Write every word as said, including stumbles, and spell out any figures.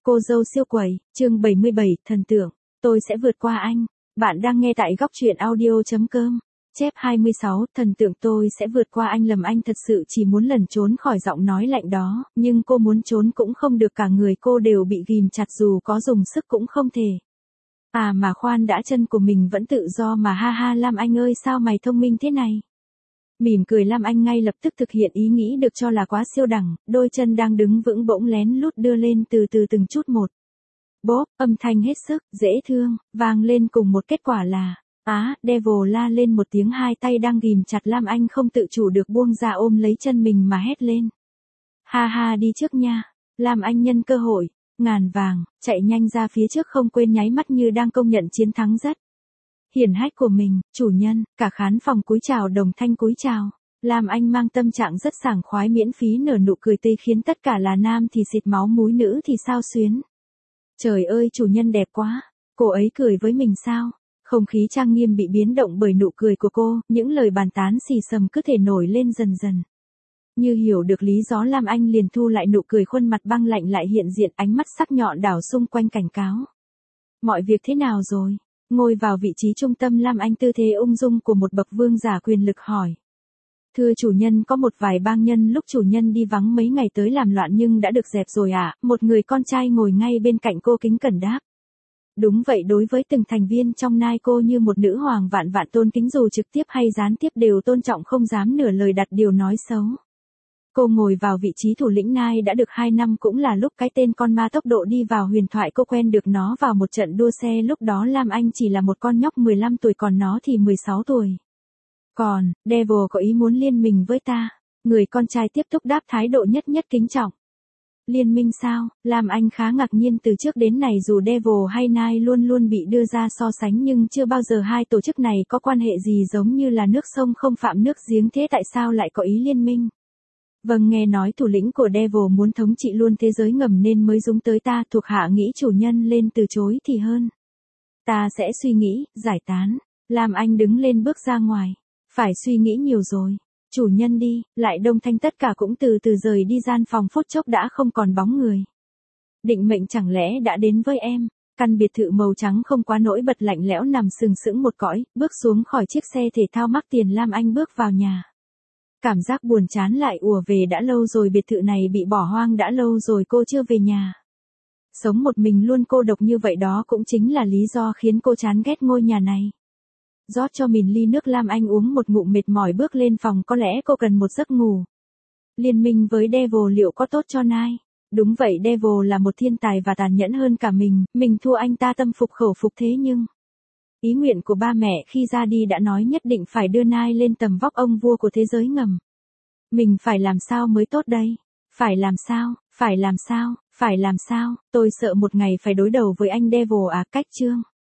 Cô dâu siêu quẩy, chương bảy mươi bảy, thần tượng, tôi sẽ vượt qua anh. Bạn đang nghe tại góc truyện audio chấm com. Chép hai mươi sáu, thần tượng tôi sẽ vượt qua anh. Lầm Anh thật sự chỉ muốn lẩn trốn khỏi giọng nói lạnh đó, nhưng cô muốn trốn cũng không được, cả người cô đều bị ghìm chặt, dù có dùng sức cũng không thể. À mà khoan đã, chân của mình vẫn tự do mà, ha ha. Lam Anh ơi, sao mày thông minh thế này? Mỉm cười, Lam Anh ngay lập tức thực hiện ý nghĩ được cho là quá siêu đẳng, đôi chân đang đứng vững bỗng lén lút đưa lên từ từ từng chút một. Bốp, âm thanh hết sức dễ thương vang lên cùng một kết quả là á, Devil la lên một tiếng, hai tay đang ghìm chặt Lam Anh không tự chủ được buông ra ôm lấy chân mình mà hét lên. Ha ha, đi trước nha. Lam Anh nhân cơ hội ngàn vàng chạy nhanh ra phía trước, không quên nháy mắt như đang công nhận chiến thắng rất hiển hách của mình. Chủ nhân, cả khán phòng cúi chào, đồng thanh cúi chào. Lam Anh mang tâm trạng rất sảng khoái, miễn phí nở nụ cười tươi khiến tất cả là nam thì xịt máu mũi, nữ thì sao xuyến. Trời ơi, chủ nhân đẹp quá. Cô ấy cười với mình sao? Không khí trang nghiêm bị biến động bởi nụ cười của cô, những lời bàn tán xì xầm cứ thể nổi lên dần dần. Như hiểu được lý do, Lam Anh liền thu lại nụ cười, khuôn mặt băng lạnh lại hiện diện, ánh mắt sắc nhọn đảo xung quanh cảnh cáo. Mọi việc thế nào rồi? Ngồi vào vị trí trung tâm, Lam Anh tư thế ung dung của một bậc vương giả quyền lực hỏi. Thưa chủ nhân, có một vài bang nhân lúc chủ nhân đi vắng mấy ngày tới làm loạn nhưng đã được dẹp rồi ạ. À? Một người con trai ngồi ngay bên cạnh cô kính cẩn đáp. Đúng vậy, đối với từng thành viên trong nai cô như một nữ hoàng vạn vạn tôn kính, dù trực tiếp hay gián tiếp đều tôn trọng, không dám nửa lời đặt điều nói xấu. Cô ngồi vào vị trí thủ lĩnh nai đã được hai năm, cũng là lúc cái tên con ma tốc độ đi vào huyền thoại cô quen được nó vào một trận đua xe, lúc đó Lam Anh chỉ là một con nhóc mười lăm tuổi, còn nó thì mười sáu tuổi. Còn, Devil có ý muốn liên minh với ta. Người con trai tiếp tục đáp, thái độ nhất nhất kính trọng. Liên minh sao? Lam Anh khá ngạc nhiên, từ trước đến nay dù Devil hay Nai luôn luôn bị đưa ra so sánh, nhưng chưa bao giờ hai tổ chức này có quan hệ gì giống như là nước sông không phạm nước giếng, thế tại sao lại có ý liên minh? Vâng, nghe nói thủ lĩnh của Devil muốn thống trị luôn thế giới ngầm nên mới dúng tới ta, thuộc hạ nghĩ chủ nhân lên từ chối thì hơn. Ta sẽ suy nghĩ, giải tán. Lam Anh đứng lên bước ra ngoài. Phải suy nghĩ nhiều rồi. Chủ nhân đi, lại đông thanh tất cả cũng từ từ rời đi gian phòng, phút chốc đã không còn bóng người. Định mệnh chẳng lẽ đã đến với em? Căn biệt thự màu trắng không quá nổi bật, lạnh lẽo nằm sừng sững một cõi, bước xuống khỏi chiếc xe thể thao mắc tiền, Lam Anh bước vào nhà. Cảm giác buồn chán lại ùa về, đã lâu rồi biệt thự này bị bỏ hoang, đã lâu rồi cô chưa về nhà. Sống một mình luôn cô độc như vậy, đó cũng chính là lý do khiến cô chán ghét ngôi nhà này. Rót cho mình ly nước, Lam Anh uống một ngụm mệt mỏi bước lên phòng, có lẽ cô cần một giấc ngủ. Liên minh với Devil liệu có tốt cho Nai? Đúng vậy, Devil là một thiên tài và tàn nhẫn hơn cả mình, mình thua anh ta tâm phục khẩu phục, thế nhưng ý nguyện của ba mẹ khi ra đi đã nói nhất định phải đưa Nai lên tầm vóc ông vua của thế giới ngầm. Mình phải làm sao mới tốt đây? Phải làm sao? Phải làm sao? Phải làm sao? Tôi sợ một ngày phải đối đầu với anh Devil à? Cách chương